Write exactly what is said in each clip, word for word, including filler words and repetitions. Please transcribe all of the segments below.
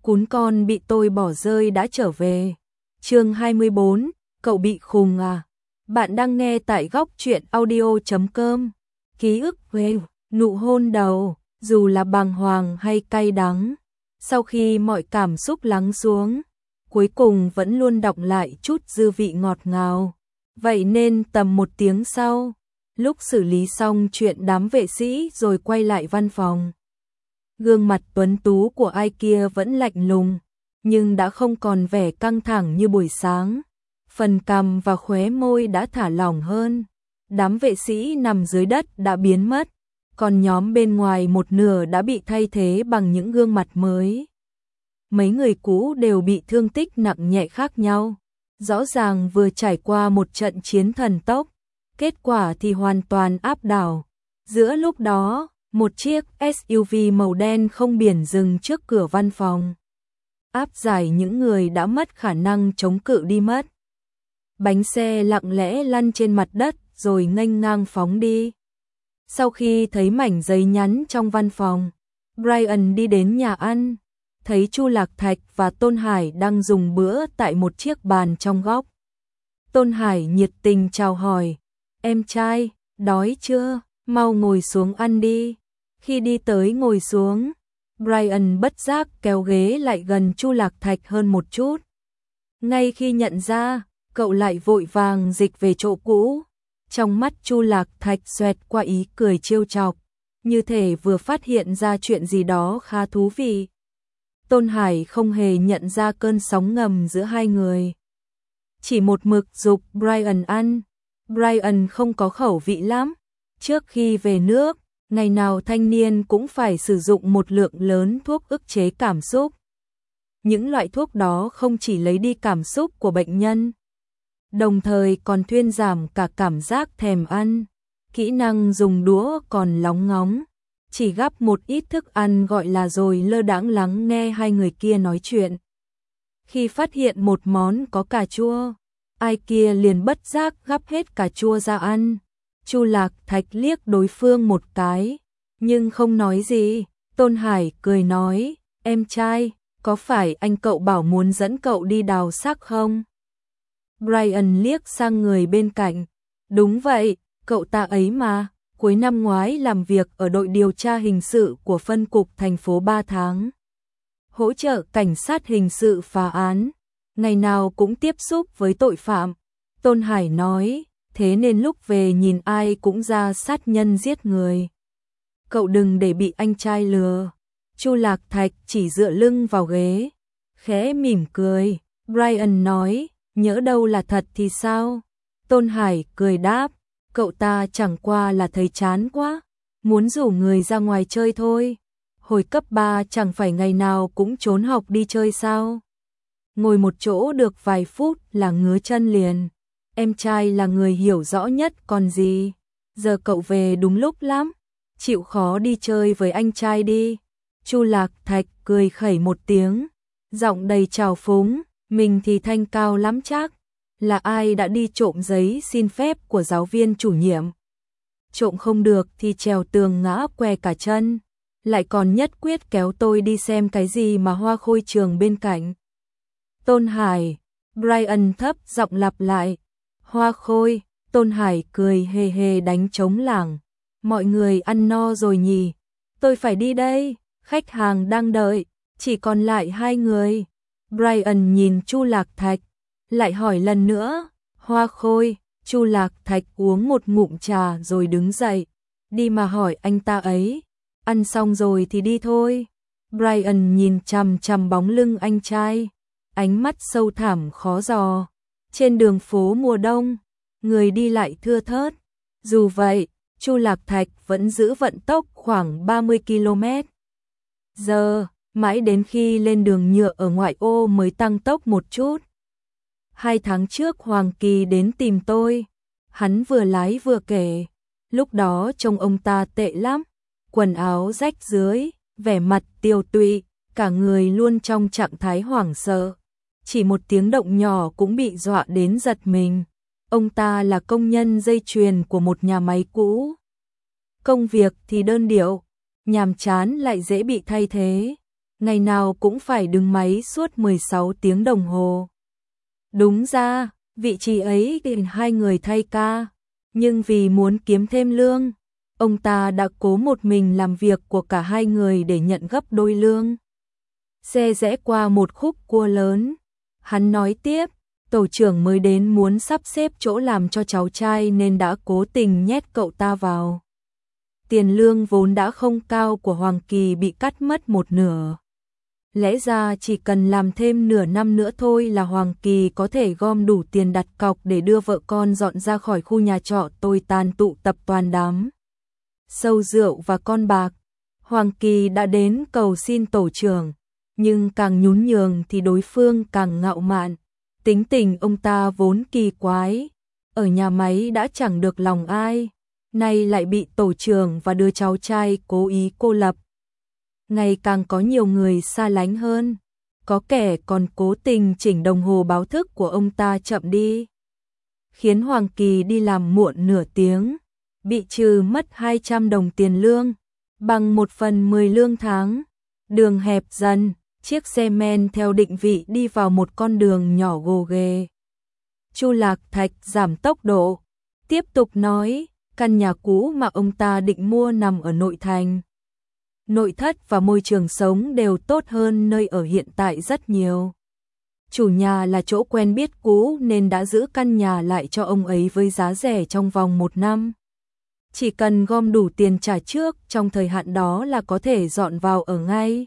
cún con bị tôi bỏ rơi đã trở về. Chương hai mươi bốn, cậu bị khùng à? Bạn đang nghe tại góc truyện audio chấm com. Ký ức về nụ hôn đầu, dù là bàng hoàng hay cay đắng, sau khi mọi cảm xúc lắng xuống, cuối cùng vẫn luôn đọng lại chút dư vị ngọt ngào. Vậy nên tầm một tiếng sau, lúc xử lý xong chuyện đám vệ sĩ rồi quay lại văn phòng, gương mặt tuấn tú của ai kia vẫn lạnh lùng, nhưng đã không còn vẻ căng thẳng như buổi sáng. Phần cằm và khóe môi đã thả lỏng hơn. Đám vệ sĩ nằm dưới đất đã biến mất, còn nhóm bên ngoài một nửa đã bị thay thế bằng những gương mặt mới. Mấy người cũ đều bị thương tích nặng nhẹ khác nhau, rõ ràng vừa trải qua một trận chiến thần tốc, kết quả thì hoàn toàn áp đảo. Giữa lúc đó, một chiếc ét u vê màu đen không biển dừng trước cửa văn phòng, áp giải những người đã mất khả năng chống cự đi mất. Bánh xe lặng lẽ lăn trên mặt đất rồi nghênh ngang phóng đi. Sau khi thấy mảnh giấy nhắn trong văn phòng, Brian đi đến nhà ăn, thấy Chu Lạc Thạch và Tôn Hải đang dùng bữa tại một chiếc bàn trong góc. Tôn Hải nhiệt tình chào hỏi, em trai, đói chưa, mau ngồi xuống ăn đi. Khi đi tới ngồi xuống, Brian bất giác kéo ghế lại gần Chu Lạc Thạch hơn một chút. Ngay khi nhận ra, cậu lại vội vàng dịch về chỗ cũ. Trong mắt Chu Lạc Thạch xoẹt qua ý cười trêu chọc, như thể vừa phát hiện ra chuyện gì đó khá thú vị. Tôn Hải không hề nhận ra cơn sóng ngầm giữa hai người, chỉ một mực giục Brian ăn. Brian không có khẩu vị lắm. Trước khi về nước, ngày nào thanh niên cũng phải sử dụng một lượng lớn thuốc ức chế cảm xúc. Những loại thuốc đó không chỉ lấy đi cảm xúc của bệnh nhân, đồng thời còn thuyên giảm cả cảm giác thèm ăn. Kỹ năng dùng đũa còn lóng ngóng, chỉ gắp một ít thức ăn gọi là rồi lơ đãng lắng nghe hai người kia nói chuyện. Khi phát hiện một món có cà chua, ai kia liền bất giác gắp hết cà chua ra ăn. Chu Lạc Thạch liếc đối phương một cái, nhưng không nói gì. Tôn Hải cười nói, em trai, có phải anh cậu bảo muốn dẫn cậu đi đào xác không? Brian liếc sang người bên cạnh, đúng vậy, cậu ta ấy mà, cuối năm ngoái làm việc ở đội điều tra hình sự của phân cục thành phố ba tháng. Hỗ trợ cảnh sát hình sự phá án, ngày nào cũng tiếp xúc với tội phạm. Tôn Hải nói, thế nên lúc về nhìn ai cũng ra sát nhân giết người. Cậu đừng để bị anh trai lừa. Chu Lạc Thạch chỉ dựa lưng vào ghế, khẽ mỉm cười. Brian nói, nhỡ đâu là thật thì sao? Tôn Hải cười đáp, cậu ta chẳng qua là thấy chán quá, muốn rủ người ra ngoài chơi thôi. Hồi cấp ba chẳng phải ngày nào cũng trốn học đi chơi sao? Ngồi một chỗ được vài phút là ngứa chân liền. Em trai là người hiểu rõ nhất còn gì. Giờ cậu về đúng lúc lắm, chịu khó đi chơi với anh trai đi. Chu Lạc Thạch cười khẩy một tiếng, giọng đầy trào phúng, mình thì thanh cao lắm chắc. Là ai đã đi trộm giấy xin phép của giáo viên chủ nhiệm? Trộm không được thì trèo tường ngã què cả chân, lại còn nhất quyết kéo tôi đi xem cái gì mà hoa khôi trường bên cạnh. Tôn Hải, Brian thấp giọng lặp lại, hoa khôi. Tôn Hải cười hề hề đánh trống lảng, mọi người ăn no rồi nhỉ, tôi phải đi đây, khách hàng đang đợi, chỉ còn lại hai người. Brian nhìn Chu Lạc Thạch, lại hỏi lần nữa, hoa khôi. Chu Lạc Thạch uống một ngụm trà rồi đứng dậy, đi mà hỏi anh ta ấy, ăn xong rồi thì đi thôi. Brian nhìn chằm chằm bóng lưng anh trai, ánh mắt sâu thẳm khó dò. Trên đường phố mùa đông, người đi lại thưa thớt. Dù vậy, Chu Lạc Thạch vẫn giữ vận tốc khoảng ba mươi ki lô mét giờ, mãi đến khi lên đường nhựa ở ngoại ô mới tăng tốc một chút. Hai tháng trước Hoàng Kỳ đến tìm tôi, hắn vừa lái vừa kể, lúc đó trông ông ta tệ lắm, quần áo rách rưới, vẻ mặt tiều tụy, cả người luôn trong trạng thái hoảng sợ, chỉ một tiếng động nhỏ cũng bị dọa đến giật mình. Ông ta là công nhân dây chuyền của một nhà máy cũ. Công việc thì đơn điệu, nhàm chán lại dễ bị thay thế. ngày nào cũng phải đứng máy suốt mười sáu tiếng đồng hồ. Đúng ra, vị trí ấy thì hai người thay ca, nhưng vì muốn kiếm thêm lương, ông ta đã cố một mình làm việc của cả hai người để nhận gấp đôi lương. Xe rẽ qua một khúc cua lớn, hắn nói tiếp, tổ trưởng mới đến muốn sắp xếp chỗ làm cho cháu trai nên đã cố tình nhét cậu ta vào. Tiền lương vốn đã không cao của Hoàng Kỳ bị cắt mất một nửa. Lẽ ra chỉ cần làm thêm nửa năm nữa thôi là Hoàng Kỳ có thể gom đủ tiền đặt cọc để đưa vợ con dọn ra khỏi khu nhà trọ tồi tàn tụ tập toàn đám sâu rượu và con bạc. Hoàng Kỳ đã đến cầu xin tổ trưởng, nhưng càng nhún nhường thì đối phương càng ngạo mạn. Tính tình ông ta vốn kỳ quái, ở nhà máy đã chẳng được lòng ai, nay lại bị tổ trưởng và đứa cháu trai cố ý cô lập. Ngày càng có nhiều người xa lánh hơn, có kẻ còn cố tình chỉnh đồng hồ báo thức của ông ta chậm đi, khiến Hoàng Kỳ đi làm muộn nửa tiếng, bị trừ mất hai trăm đồng tiền lương, bằng một phần mười lương tháng. Đường hẹp dần, chiếc xe men theo định vị đi vào một con đường nhỏ gồ ghề. Chu Lạc Thạch giảm tốc độ, tiếp tục nói, căn nhà cũ mà ông ta định mua nằm ở nội thành. Nội thất và môi trường sống đều tốt hơn nơi ở hiện tại rất nhiều. Chủ nhà là chỗ quen biết cũ nên đã giữ căn nhà lại cho ông ấy với giá rẻ trong vòng một năm. Chỉ cần gom đủ tiền trả trước trong thời hạn đó là có thể dọn vào ở ngay.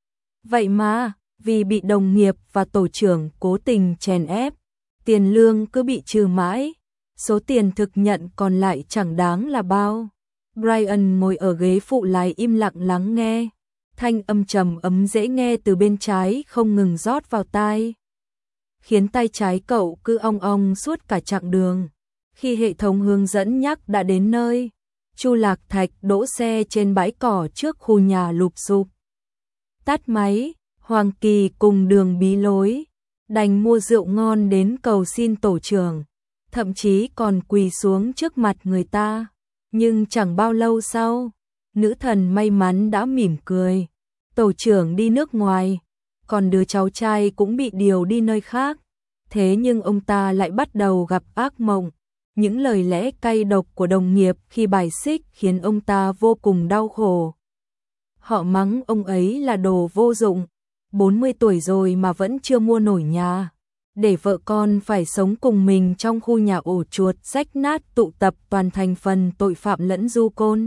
Vậy mà, vì bị đồng nghiệp và tổ trưởng cố tình chèn ép, tiền lương cứ bị trừ mãi, số tiền thực nhận còn lại chẳng đáng là bao. Brian ngồi ở ghế phụ lái im lặng lắng nghe, thanh âm trầm ấm dễ nghe từ bên trái không ngừng rót vào tai, khiến tay trái cậu cứ ong ong suốt cả chặng đường. Khi hệ thống hướng dẫn nhắc đã đến nơi, Chu Lạc Thạch đỗ xe trên bãi cỏ trước khu nhà lụp xụp. Tắt máy, Hoàng Kỳ cùng Đường bí lối, đành mua rượu ngon đến cầu xin tổ trưởng, thậm chí còn quỳ xuống trước mặt người ta. Nhưng chẳng bao lâu sau, nữ thần may mắn đã mỉm cười. Tổ trưởng đi nước ngoài, còn đứa cháu trai cũng bị điều đi nơi khác. Thế nhưng ông ta lại bắt đầu gặp ác mộng. Những lời lẽ cay độc của đồng nghiệp khi bài xích khiến ông ta vô cùng đau khổ. Họ mắng ông ấy là đồ vô dụng, bốn mươi tuổi rồi mà vẫn chưa mua nổi nhà, để vợ con phải sống cùng mình trong khu nhà ổ chuột rách nát tụ tập toàn thành phần tội phạm lẫn du côn.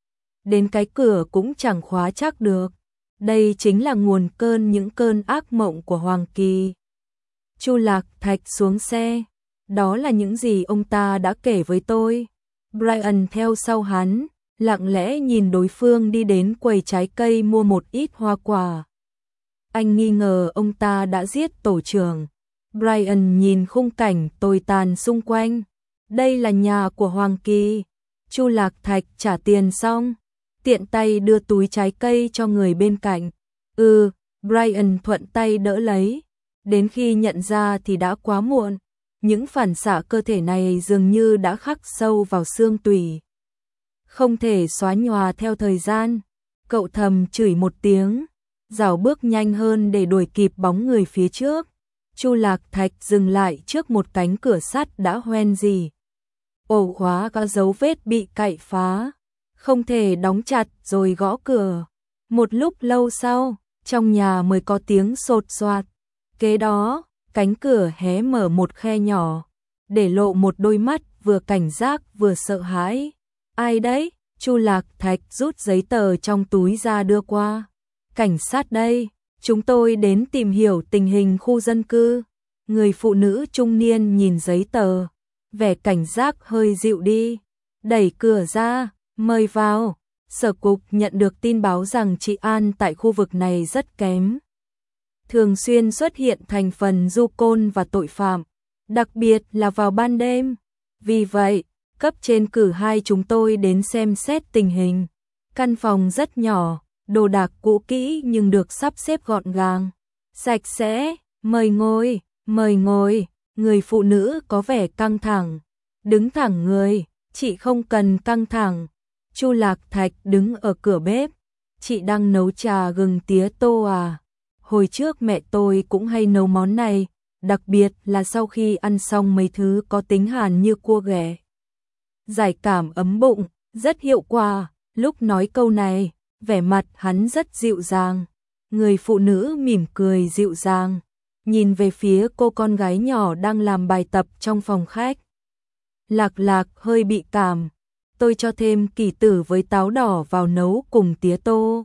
Đến cái cửa cũng chẳng khóa chắc được. Đây chính là nguồn cơn những cơn ác mộng của Hoàng Kỳ. Chu Lạc Thạch xuống xe. Đó là những gì ông ta đã kể với tôi. Brian theo sau hắn, lặng lẽ nhìn đối phương đi đến quầy trái cây mua một ít hoa quả. Anh nghi ngờ ông ta đã giết tổ trưởng. Brian nhìn khung cảnh tồi tàn xung quanh. Đây là nhà của Hoàng Kỳ. Chu Lạc Thạch trả tiền xong, tiện tay đưa túi trái cây cho người bên cạnh. Ừ, Brian thuận tay đỡ lấy. Đến khi nhận ra thì đã quá muộn. Những phản xạ cơ thể này dường như đã khắc sâu vào xương tủy, không thể xóa nhòa theo thời gian. Cậu thầm chửi một tiếng, rảo bước nhanh hơn để đuổi kịp bóng người phía trước. Chu Lạc Thạch dừng lại trước một cánh cửa sắt đã hoen rỉ. Ổ khóa có dấu vết bị cạy phá, không thể đóng chặt rồi gõ cửa. Một lúc lâu sau, trong nhà mới có tiếng sột soạt. Kế đó, cánh cửa hé mở một khe nhỏ, để lộ một đôi mắt vừa cảnh giác vừa sợ hãi. Ai đấy? Chu Lạc Thạch rút giấy tờ trong túi ra đưa qua. Cảnh sát đây, chúng tôi đến tìm hiểu tình hình khu dân cư. Người phụ nữ trung niên nhìn giấy tờ, vẻ cảnh giác hơi dịu đi, đẩy cửa ra, mời vào. Sở cục nhận được tin báo rằng trị an tại khu vực này rất kém. Thường xuyên xuất hiện thành phần du côn và tội phạm, đặc biệt là vào ban đêm. Vì vậy, cấp trên cử hai chúng tôi đến xem xét tình hình. Căn phòng rất nhỏ, đồ đạc cũ kỹ nhưng được sắp xếp gọn gàng, sạch sẽ. Mời ngồi, mời ngồi. Người phụ nữ có vẻ căng thẳng, đứng thẳng người. Chị không cần căng thẳng. Chu Lạc Thạch đứng ở cửa bếp, chị đang nấu trà gừng tía tô à? Hồi trước mẹ tôi cũng hay nấu món này, đặc biệt là sau khi ăn xong mấy thứ có tính hàn như cua ghẹ. Giải cảm ấm bụng, rất hiệu quả. Lúc nói câu này, vẻ mặt hắn rất dịu dàng. Người phụ nữ mỉm cười dịu dàng, nhìn về phía cô con gái nhỏ đang làm bài tập trong phòng khách. Lạc Lạc hơi bị cảm, tôi cho thêm kỳ tử với táo đỏ vào nấu cùng tía tô.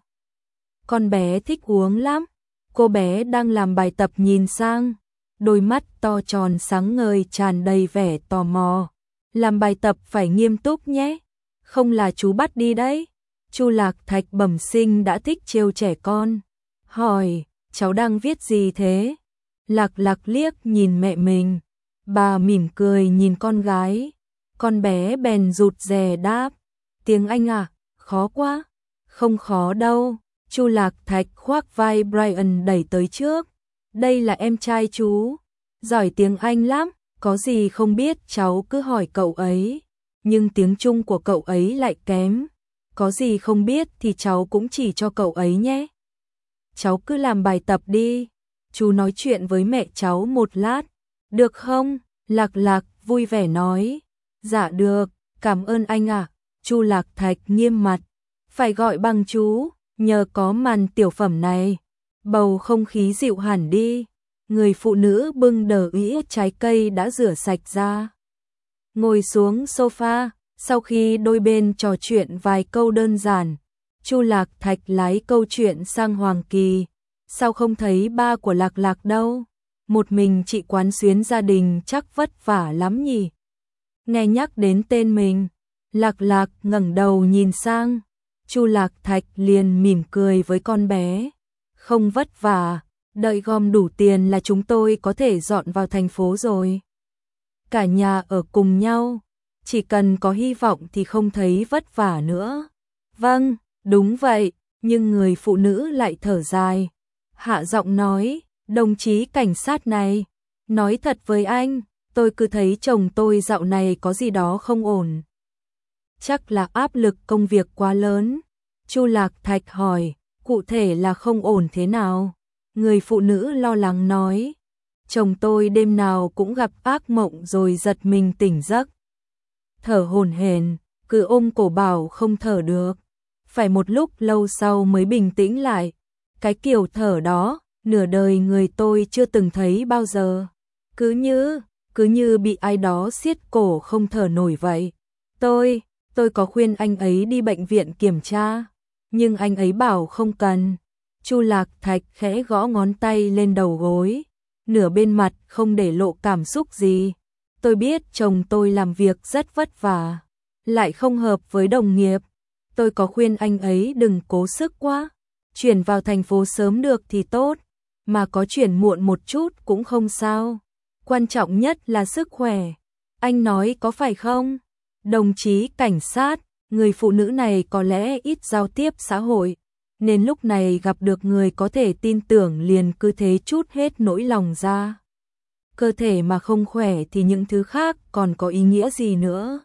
Con bé thích uống lắm. Cô bé đang làm bài tập nhìn sang, đôi mắt to tròn sáng ngời tràn đầy vẻ tò mò. Làm bài tập phải nghiêm túc nhé, không là chú bắt đi đấy. Chu Lạc Thạch bẩm sinh đã thích trêu trẻ con, hỏi, cháu đang viết gì thế? Lạc Lạc liếc nhìn mẹ mình, bà mỉm cười nhìn con gái. Con bé bèn rụt rè đáp, tiếng Anh à, khó quá. Không khó đâu. Chu Lạc Thạch khoác vai Brian đẩy tới trước. Đây là em trai chú, giỏi tiếng Anh lắm, có gì không biết cháu cứ hỏi cậu ấy. Nhưng tiếng Trung của cậu ấy lại kém, có gì không biết thì cháu cũng chỉ cho cậu ấy nhé. Cháu cứ làm bài tập đi, chú nói chuyện với mẹ cháu một lát, được không? Lạc Lạc vui vẻ nói. Dạ được, cảm ơn anh ạ. À. Chu Lạc Thạch nghiêm mặt, phải gọi bằng chú. Nhờ có màn tiểu phẩm này, bầu không khí dịu hẳn đi. Người phụ nữ bưng đờ ĩ trái cây đã rửa sạch ra, ngồi xuống sofa. Sau khi đôi bên trò chuyện vài câu đơn giản, Chu Lạc Thạch lái câu chuyện sang Hoàng Kỳ. Sao không thấy ba của Lạc Lạc đâu? Một mình chị quán xuyến gia đình chắc vất vả lắm nhỉ? Nghe nhắc đến tên mình, Lạc Lạc ngẩng đầu nhìn sang. Chu Lạc Thạch liền mỉm cười với con bé. Không vất vả, đợi gom đủ tiền là chúng tôi có thể dọn vào thành phố rồi. Cả nhà ở cùng nhau, chỉ cần có hy vọng thì không thấy vất vả nữa. Vâng, đúng vậy, nhưng người phụ nữ lại thở dài. Hạ giọng nói, đồng chí cảnh sát này, nói thật với anh, tôi cứ thấy chồng tôi dạo này có gì đó không ổn. Chắc là áp lực công việc quá lớn. Chu Lạc Thạch hỏi, cụ thể là không ổn thế nào? Người phụ nữ lo lắng nói, chồng tôi đêm nào cũng gặp ác mộng rồi giật mình tỉnh giấc. Thở hổn hển, cứ ôm cổ bảo không thở được. Phải một lúc lâu sau mới bình tĩnh lại. Cái kiểu thở đó, nửa đời người tôi chưa từng thấy bao giờ. Cứ như, cứ như bị ai đó siết cổ không thở nổi vậy. Tôi, tôi có khuyên anh ấy đi bệnh viện kiểm tra, nhưng anh ấy bảo không cần. Chu Lạc Thạch khẽ gõ ngón tay lên đầu gối, nửa bên mặt không để lộ cảm xúc gì. Tôi biết chồng tôi làm việc rất vất vả, lại không hợp với đồng nghiệp. Tôi có khuyên anh ấy đừng cố sức quá, chuyển vào thành phố sớm được thì tốt, mà có chuyển muộn một chút cũng không sao. Quan trọng nhất là sức khỏe. Anh nói có phải không? Đồng chí cảnh sát, người phụ nữ này có lẽ ít giao tiếp xã hội, nên lúc này gặp được người có thể tin tưởng liền cứ thế trút hết nỗi lòng ra. Cơ thể mà không khỏe thì những thứ khác còn có ý nghĩa gì nữa.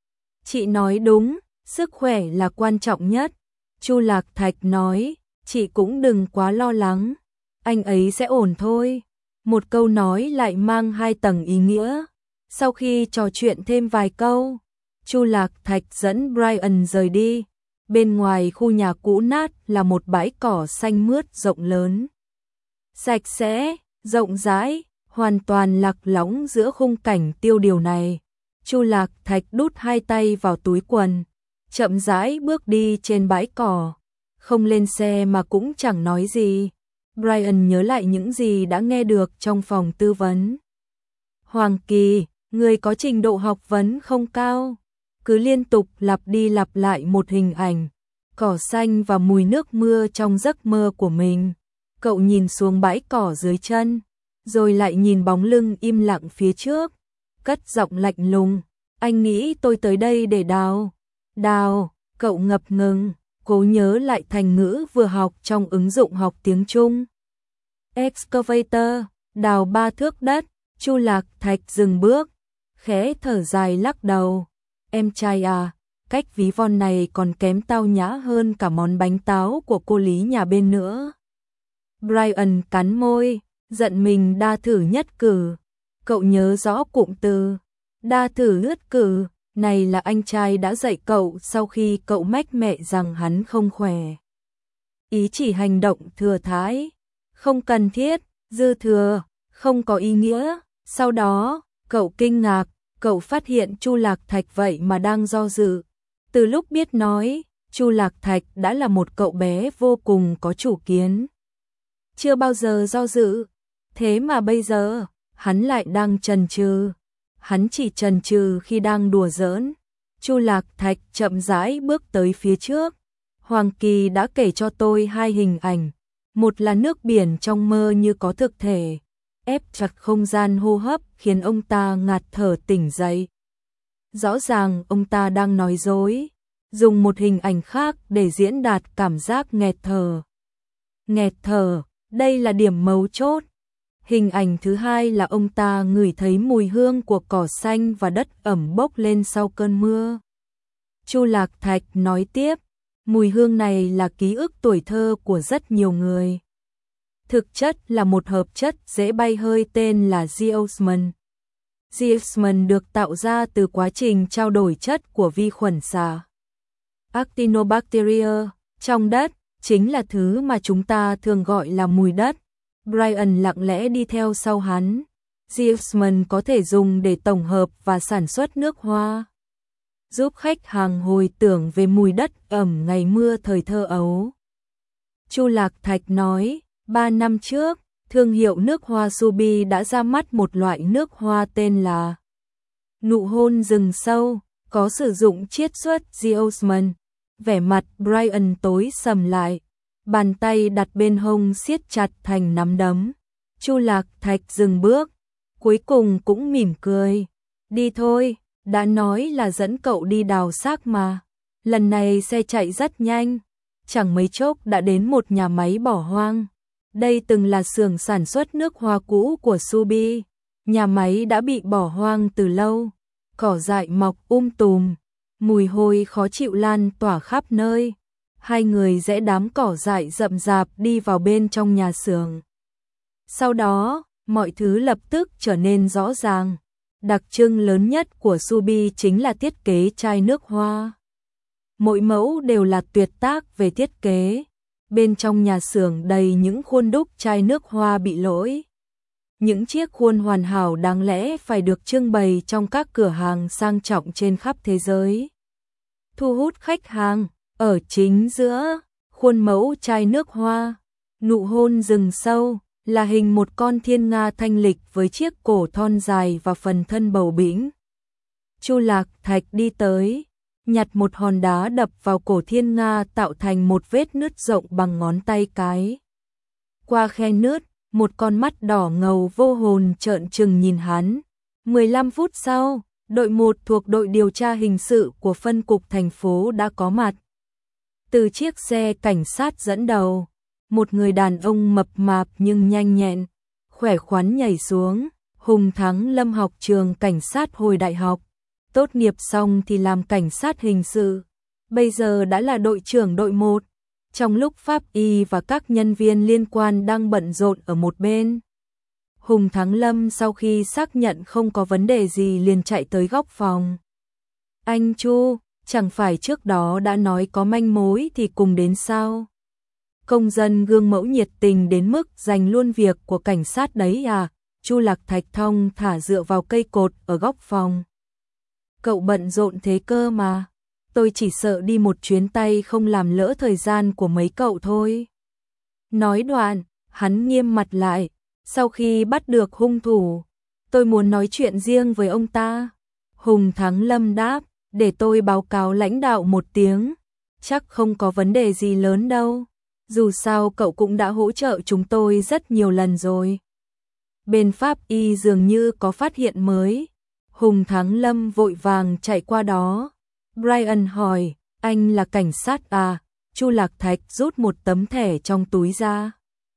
Chị nói đúng, sức khỏe là quan trọng nhất. Chu Lạc Thạch nói, chị cũng đừng quá lo lắng, anh ấy sẽ ổn thôi. Một câu nói lại mang hai tầng ý nghĩa. Sau khi trò chuyện thêm vài câu, Chu Lạc Thạch dẫn Brian rời đi. Bên ngoài khu nhà cũ nát là một bãi cỏ xanh mướt rộng lớn, sạch sẽ, rộng rãi, hoàn toàn lạc lõng giữa khung cảnh tiêu điều này. Chu Lạc Thạch đút hai tay vào túi quần, chậm rãi bước đi trên bãi cỏ, không lên xe mà cũng chẳng nói gì. Brian nhớ lại những gì đã nghe được trong phòng tư vấn. Hoàng Kỳ, người có trình độ học vấn không cao, cứ liên tục lặp đi lặp lại một hình ảnh, cỏ xanh và mùi nước mưa trong giấc mơ của mình. Cậu nhìn xuống bãi cỏ dưới chân, rồi lại nhìn bóng lưng im lặng phía trước, cất giọng lạnh lùng, anh nghĩ tôi tới đây để đào. Đào, cậu ngập ngừng, cố nhớ lại thành ngữ vừa học trong ứng dụng học tiếng Trung. Excavator, đào ba thước đất. Chu Lạc Thạch dừng bước, khẽ thở dài lắc đầu. Em trai à, cách ví von này còn kém tao nhã hơn cả món bánh táo của cô Lý nhà bên nữa. Brian cắn môi, giận mình đa thử nhất cử. Cậu nhớ rõ cụm từ đa thử ướt cử này là anh trai đã dạy cậu sau khi cậu mách mẹ rằng hắn không khỏe. Ý chỉ hành động thừa thãi, không cần thiết, dư thừa, không có ý nghĩa. Sau đó, cậu kinh ngạc, cậu phát hiện Chu Lạc Thạch vậy mà đang do dự. Từ lúc biết nói, Chu Lạc Thạch đã là một cậu bé vô cùng có chủ kiến. Chưa bao giờ do dự, thế mà bây giờ, hắn lại đang chần chừ. Hắn chỉ chần chừ khi đang đùa giỡn. Chu Lạc Thạch chậm rãi bước tới phía trước. Hoàng Kỳ đã kể cho tôi hai hình ảnh. Một là nước biển trong mơ như có thực thể, ép chặt không gian hô hấp khiến ông ta ngạt thở tỉnh dậy. Rõ ràng ông ta đang nói dối, dùng một hình ảnh khác để diễn đạt cảm giác nghẹt thở. Nghẹt thở, đây là điểm mấu chốt. Hình ảnh thứ hai là ông ta ngửi thấy mùi hương của cỏ xanh và đất ẩm bốc lên sau cơn mưa. Chu Lạc Thạch nói tiếp, mùi hương này là ký ức tuổi thơ của rất nhiều người. Thực chất là một hợp chất dễ bay hơi tên là geosmin. Geosmin được tạo ra từ quá trình trao đổi chất của vi khuẩn xà Actinobacteria trong đất, chính là thứ mà chúng ta thường gọi là mùi đất. Brian lặng lẽ đi theo sau hắn. Geosmin có thể dùng để tổng hợp và sản xuất nước hoa, giúp khách hàng hồi tưởng về mùi đất ẩm ngày mưa thời thơ ấu. Chu Lạc Thạch nói, ba năm trước, thương hiệu nước hoa Subi đã ra mắt một loại nước hoa tên là Nụ hôn rừng sâu, có sử dụng chiết xuất geosmin. Vẻ mặt Brian tối sầm lại, bàn tay đặt bên hông siết chặt thành nắm đấm. Chu Lạc Thạch dừng bước, cuối cùng cũng mỉm cười. Đi thôi, đã nói là dẫn cậu đi đào xác mà. Lần này xe chạy rất nhanh, chẳng mấy chốc đã đến một nhà máy bỏ hoang. Đây từng là xưởng sản xuất nước hoa cũ của Subi. Nhà máy đã bị bỏ hoang từ lâu, cỏ dại mọc um tùm, mùi hôi khó chịu lan tỏa khắp nơi. Hai người rẽ đám cỏ dại rậm rạp đi vào bên trong nhà xưởng. Sau đó, mọi thứ lập tức trở nên rõ ràng. Đặc trưng lớn nhất của Subi chính là thiết kế chai nước hoa. Mỗi mẫu đều là tuyệt tác về thiết kế. Bên trong nhà xưởng đầy những khuôn đúc chai nước hoa bị lỗi. Những chiếc khuôn hoàn hảo đáng lẽ phải được trưng bày trong các cửa hàng sang trọng trên khắp thế giới. Thu hút khách hàng, ở chính giữa, khuôn mẫu chai nước hoa, nụ hôn rừng sâu, là hình một con thiên nga thanh lịch với chiếc cổ thon dài và phần thân bầu bĩnh. Chu Lạc Thạch đi tới, nhặt một hòn đá đập vào cổ thiên nga tạo thành một vết nứt rộng bằng ngón tay cái. Qua khe nứt, một con mắt đỏ ngầu vô hồn trợn trừng nhìn hắn. mười lăm phút sau, đội một thuộc đội điều tra hình sự của phân cục thành phố đã có mặt. Từ chiếc xe cảnh sát dẫn đầu, một người đàn ông mập mạp nhưng nhanh nhẹn, khỏe khoắn nhảy xuống. Hùng Thắng Lâm học trường cảnh sát hồi đại học, tốt nghiệp xong thì làm cảnh sát hình sự, bây giờ đã là đội trưởng đội một. Trong lúc pháp y và các nhân viên liên quan đang bận rộn ở một bên, Hùng Thắng Lâm sau khi xác nhận không có vấn đề gì liền chạy tới góc phòng. Anh Chu, chẳng phải trước đó đã nói có manh mối thì cùng đến sao? Công dân gương mẫu nhiệt tình đến mức dành luôn việc của cảnh sát đấy à? Chu Lạc Thạch thong thả dựa vào cây cột ở góc phòng. Cậu bận rộn thế cơ mà. Tôi chỉ sợ đi một chuyến tay không làm lỡ thời gian của mấy cậu thôi. Nói đoạn, hắn nghiêm mặt lại. Sau khi bắt được hung thủ, tôi muốn nói chuyện riêng với ông ta. Hùng Thắng Lâm đáp, để tôi báo cáo lãnh đạo một tiếng. Chắc không có vấn đề gì lớn đâu. Dù sao cậu cũng đã hỗ trợ chúng tôi rất nhiều lần rồi. Bên pháp y dường như có phát hiện mới. Hùng Thắng Lâm vội vàng chạy qua đó. Brian hỏi, anh là cảnh sát à? Chu Lạc Thạch rút một tấm thẻ trong túi ra,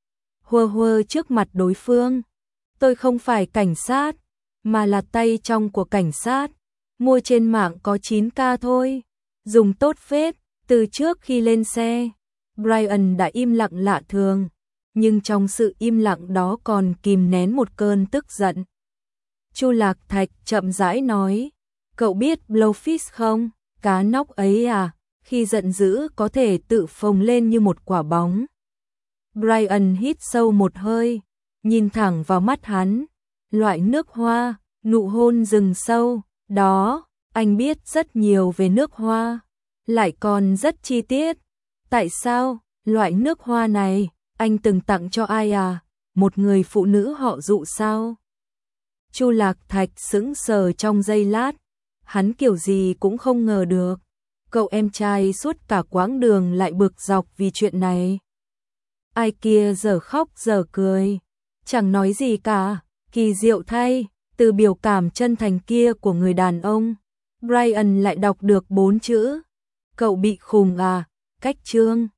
hơ hơ trước mặt đối phương. Tôi không phải cảnh sát, mà là tay trong của cảnh sát. Mua trên mạng có chín k thôi. Dùng tốt phết, từ trước khi lên xe, Brian đã im lặng lạ thường, nhưng trong sự im lặng đó còn kìm nén một cơn tức giận. Chu Lạc Thạch chậm rãi nói, cậu biết Blowfish không? Cá nóc ấy à, khi giận dữ có thể tự phồng lên như một quả bóng. Brian hít sâu một hơi, nhìn thẳng vào mắt hắn, loại nước hoa, nụ hôn rừng sâu, đó, anh biết rất nhiều về nước hoa, lại còn rất chi tiết. Tại sao, loại nước hoa này, anh từng tặng cho ai à? Một người phụ nữ họ Dụ sao? Chu Lạc Thạch sững sờ trong giây lát, hắn kiểu gì cũng không ngờ được, cậu em trai suốt cả quãng đường lại bực dọc vì chuyện này. Ai kia giờ khóc giờ cười, chẳng nói gì cả, kỳ diệu thay, từ biểu cảm chân thành kia của người đàn ông, Brian lại đọc được bốn chữ, cậu bị khùng à, cách chương.